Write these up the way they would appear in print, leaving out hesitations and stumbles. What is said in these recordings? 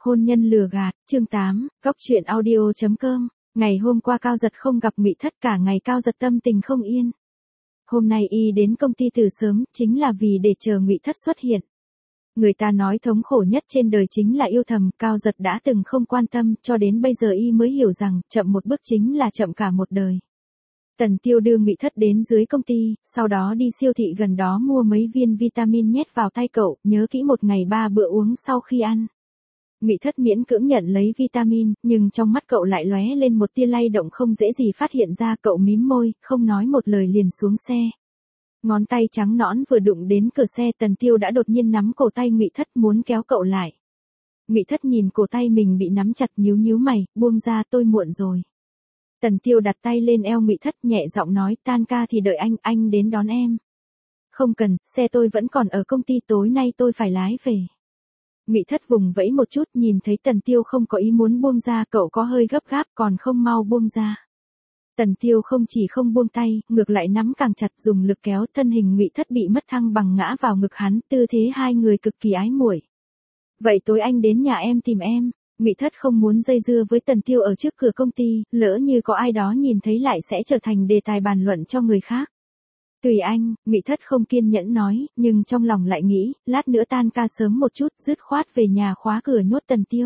Hôn nhân lừa gạt, chương 8, góc chuyện audio.com. Ngày hôm qua Cao Giật không gặp Ngụy Thất, cả ngày Cao Giật tâm tình không yên. Hôm nay y đến công ty từ sớm, chính là vì để chờ Ngụy Thất xuất hiện. Người ta nói thống khổ nhất trên đời chính là yêu thầm, Cao Giật đã từng không quan tâm, cho đến bây giờ y mới hiểu rằng, chậm một bước chính là chậm cả một đời. Tần Tiêu đưa Ngụy Thất đến dưới công ty, sau đó đi siêu thị gần đó mua mấy viên vitamin nhét vào tay cậu, nhớ kỹ một ngày 3 bữa uống sau khi ăn. Ngụy Thất miễn cưỡng nhận lấy vitamin, nhưng trong mắt cậu lại lóe lên một tia lay động không dễ gì phát hiện ra, cậu mím môi, không nói một lời liền xuống xe. Ngón tay trắng nõn vừa đụng đến cửa xe, Tần Tiêu đã đột nhiên nắm cổ tay Ngụy Thất muốn kéo cậu lại. Ngụy Thất nhìn cổ tay mình bị nắm chặt, nhíu nhíu mày, buông ra, tôi muộn rồi. Tần Tiêu đặt tay lên eo Ngụy Thất, nhẹ giọng nói, tan ca thì đợi anh đến đón em. Không cần, xe tôi vẫn còn ở công ty, tối nay tôi phải lái về. Ngụy Thất vùng vẫy một chút, nhìn thấy Tần Tiêu không có ý muốn buông ra, cậu có hơi gấp gáp, còn không mau buông ra. Tần Tiêu không chỉ không buông tay, ngược lại nắm càng chặt, dùng lực kéo, thân hình Ngụy Thất bị mất thăng bằng ngã vào ngực hắn, tư thế hai người cực kỳ ái muội. Vậy tối anh đến nhà em tìm em. Ngụy Thất không muốn dây dưa với Tần Tiêu ở trước cửa công ty, lỡ như có ai đó nhìn thấy lại sẽ trở thành đề tài bàn luận cho người khác. Tùy anh, Ngụy Thất không kiên nhẫn nói, nhưng trong lòng lại nghĩ, lát nữa tan ca sớm một chút, dứt khoát về nhà khóa cửa nhốt Tần Tiêu.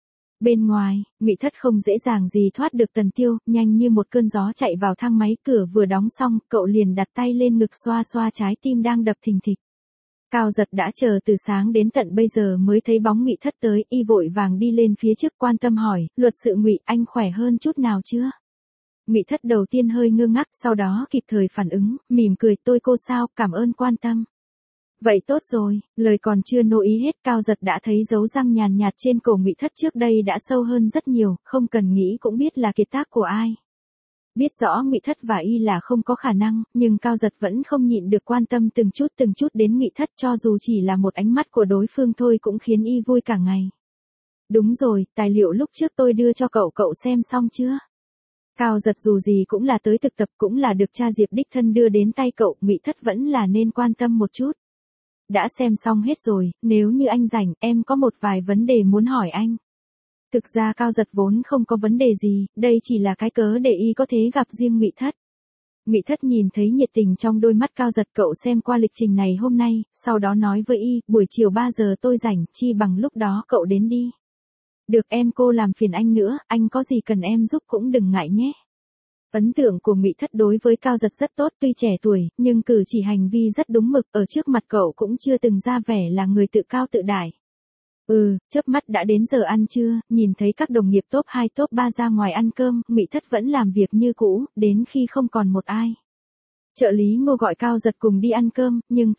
Bên ngoài, Ngụy Thất không dễ dàng gì thoát được Tần Tiêu, nhanh như một cơn gió chạy vào thang máy, cửa vừa đóng xong, cậu liền đặt tay lên ngực xoa xoa trái tim đang đập thình thịch. Cao Giật đã chờ từ sáng đến tận bây giờ mới thấy bóng Ngụy Thất tới, y vội vàng đi lên phía trước quan tâm hỏi, luật sự Ngụy, anh khỏe hơn chút nào chưa? Ngụy Thất đầu tiên hơi ngơ ngác, sau đó kịp thời phản ứng, mỉm cười, tôi cô sao, cảm ơn quan tâm. Vậy tốt rồi, lời còn chưa nô ý hết, Cao Giật đã thấy dấu răng nhàn nhạt trên cổ Ngụy Thất trước đây đã sâu hơn rất nhiều, không cần nghĩ cũng biết là kiệt tác của ai. Biết rõ Ngụy Thất và y là không có khả năng, nhưng Cao Giật vẫn không nhịn được quan tâm từng chút đến Ngụy Thất, cho dù chỉ là một ánh mắt của đối phương thôi cũng khiến y vui cả ngày. Đúng rồi, tài liệu lúc trước tôi đưa cho cậu xem xong chưa? Cao Giật dù gì cũng là tới thực tập, cũng là được cha Diệp đích thân đưa đến tay cậu, Ngụy Thất vẫn là nên quan tâm một chút. Đã xem xong hết rồi, nếu như anh rảnh, em có một vài vấn đề muốn hỏi anh. Thực ra Cao Giật vốn không có vấn đề gì, đây chỉ là cái cớ để y có thể gặp riêng Ngụy Thất. Ngụy Thất nhìn thấy nhiệt tình trong đôi mắt Cao Giật, cậu xem qua lịch trình này hôm nay, sau đó nói với y, buổi chiều 3 giờ tôi rảnh, chi bằng lúc đó cậu đến đi. Được em, cô làm phiền anh nữa, anh có gì cần em giúp cũng đừng ngại nhé. Ấn tượng của Ngụy Thất đối với Cao Giật rất tốt, tuy trẻ tuổi, nhưng cử chỉ hành vi rất đúng mực, ở trước mặt cậu cũng chưa từng ra vẻ là người tự cao tự đại. Chớp mắt đã đến giờ ăn trưa, nhìn thấy các đồng nghiệp top 2 top 3 ra ngoài ăn cơm, Ngụy Thất vẫn làm việc như cũ, đến khi không còn một ai. Trợ lý Ngô gọi Cao Giật cùng đi ăn cơm, nhưng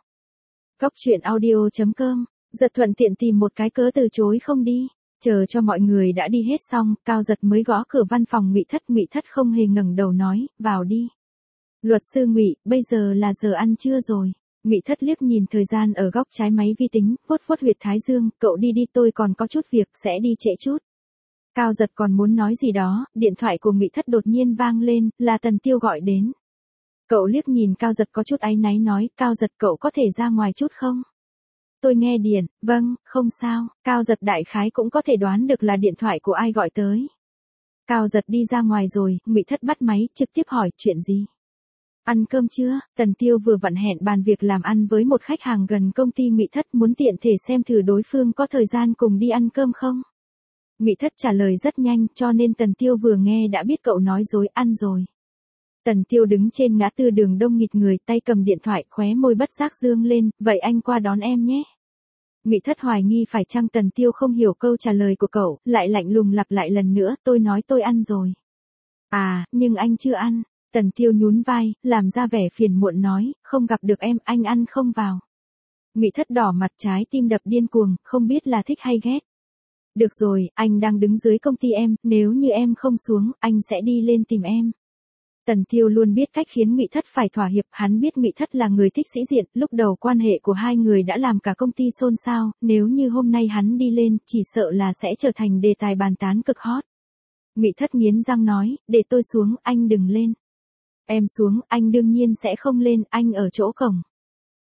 Góc chuyện audio.com, Giật thuận tiện tìm một cái cớ từ chối không đi. Chờ cho mọi người đã đi hết xong, Cao Giật mới gõ cửa văn phòng Ngụy Thất không hề ngẩng đầu nói, vào đi. Luật sư Ngụy, bây giờ là giờ ăn trưa rồi. Ngụy Thất liếc nhìn thời gian ở góc trái máy vi tính, vuốt huyệt thái dương, cậu đi đi, tôi còn có chút việc, sẽ đi trễ chút. Cao Giật còn muốn nói gì đó, điện thoại của Ngụy Thất đột nhiên vang lên, là Tần Tiêu gọi đến. Cậu liếc nhìn Cao Giật có chút áy náy nói, Cao Giật cậu có thể ra ngoài chút không? Tôi nghe điện, vâng, không sao, Cao Giật đại khái cũng có thể đoán được là điện thoại của ai gọi tới. Cao Giật đi ra ngoài rồi, Ngụy Thất bắt máy, trực tiếp hỏi, chuyện gì? Ăn cơm chưa? Tần Tiêu vừa vặn hẹn bàn việc làm ăn với một khách hàng gần công ty Ngụy Thất, muốn tiện thể xem thử đối phương có thời gian cùng đi ăn cơm không? Ngụy Thất trả lời rất nhanh, cho nên Tần Tiêu vừa nghe đã biết cậu nói dối, ăn rồi. Tần Tiêu đứng trên ngã tư đường đông nghịt người, tay cầm điện thoại, khóe môi bất giác dương lên, vậy anh qua đón em nhé. Ngụy Thất hoài nghi phải chăng Tần Tiêu không hiểu câu trả lời của cậu, lại lạnh lùng lặp lại lần nữa, tôi nói tôi ăn rồi. À, nhưng anh chưa ăn. Tần Tiêu nhún vai, làm ra vẻ phiền muộn nói, không gặp được em, anh ăn không vào. Ngụy Thất đỏ mặt, trái tim đập điên cuồng, không biết là thích hay ghét. Được rồi, anh đang đứng dưới công ty em, nếu như em không xuống, anh sẽ đi lên tìm em. Tần Tiêu luôn biết cách khiến Ngụy Thất phải thỏa hiệp, hắn biết Ngụy Thất là người thích sĩ diện, lúc đầu quan hệ của hai người đã làm cả công ty xôn xao, nếu như hôm nay hắn đi lên, chỉ sợ là sẽ trở thành đề tài bàn tán cực hot. Ngụy Thất nghiến răng nói, để tôi xuống, anh đừng lên. Em xuống, anh đương nhiên sẽ không lên, anh ở chỗ cổng.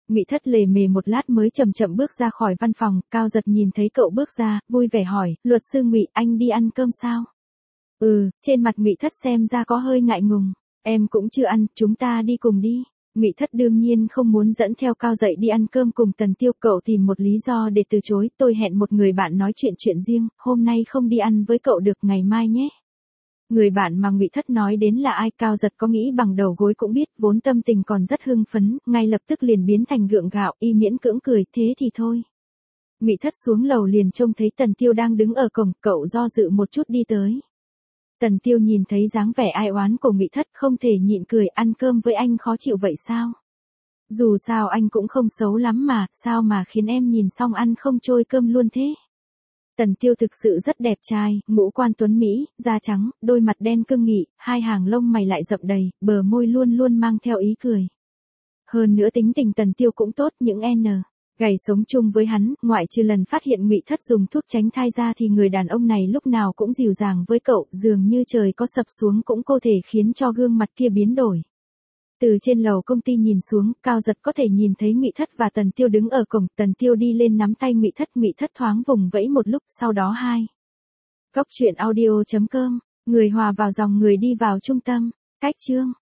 Ngụy Thất lề mề một lát mới chậm chậm bước ra khỏi văn phòng, Cao Giật nhìn thấy cậu bước ra, vui vẻ hỏi, luật sư Ngụy, anh đi ăn cơm sao? Trên mặt Ngụy Thất xem ra có hơi ngại ngùng. Em cũng chưa ăn, chúng ta đi cùng đi. Ngụy Thất đương nhiên không muốn dẫn theo Cao Dậy đi ăn cơm cùng Tần Tiêu, cậu tìm một lý do để từ chối, tôi hẹn một người bạn nói chuyện riêng, hôm nay không đi ăn với cậu được, ngày mai nhé. Người bạn mà Ngụy Thất nói đến là ai? Cao Giật có nghĩ bằng đầu gối cũng biết, vốn tâm tình còn rất hưng phấn, ngay lập tức liền biến thành gượng gạo, y miễn cưỡng cười, thế thì thôi. Ngụy Thất xuống lầu liền trông thấy Tần Tiêu đang đứng ở cổng, cậu do dự một chút đi tới. Tần Tiêu nhìn thấy dáng vẻ ai oán của Ngụy Thất không thể nhịn cười, ăn cơm với anh khó chịu vậy sao? Dù sao anh cũng không xấu lắm mà, sao mà khiến em nhìn xong ăn không trôi cơm luôn thế? Tần Tiêu thực sự rất đẹp trai, ngũ quan tuấn Mỹ, da trắng, đôi mặt đen cương nghị, hai hàng lông mày lại rậm đầy, bờ môi luôn luôn mang theo ý cười. Hơn nữa tính tình Tần Tiêu cũng tốt, những gầy sống chung với hắn, ngoại trừ lần phát hiện Ngụy Thất dùng thuốc tránh thai ra thì người đàn ông này lúc nào cũng dịu dàng với cậu, dường như trời có sập xuống cũng có thể khiến cho gương mặt kia biến đổi. Từ trên lầu công ty nhìn xuống, Cao Giật có thể nhìn thấy Ngụy Thất và Tần Tiêu đứng ở cổng, Tần Tiêu đi lên nắm tay Ngụy Thất thoáng vùng vẫy một lúc, sau đó Góc truyện audio.com, người hòa vào dòng người đi vào trung tâm, cách chương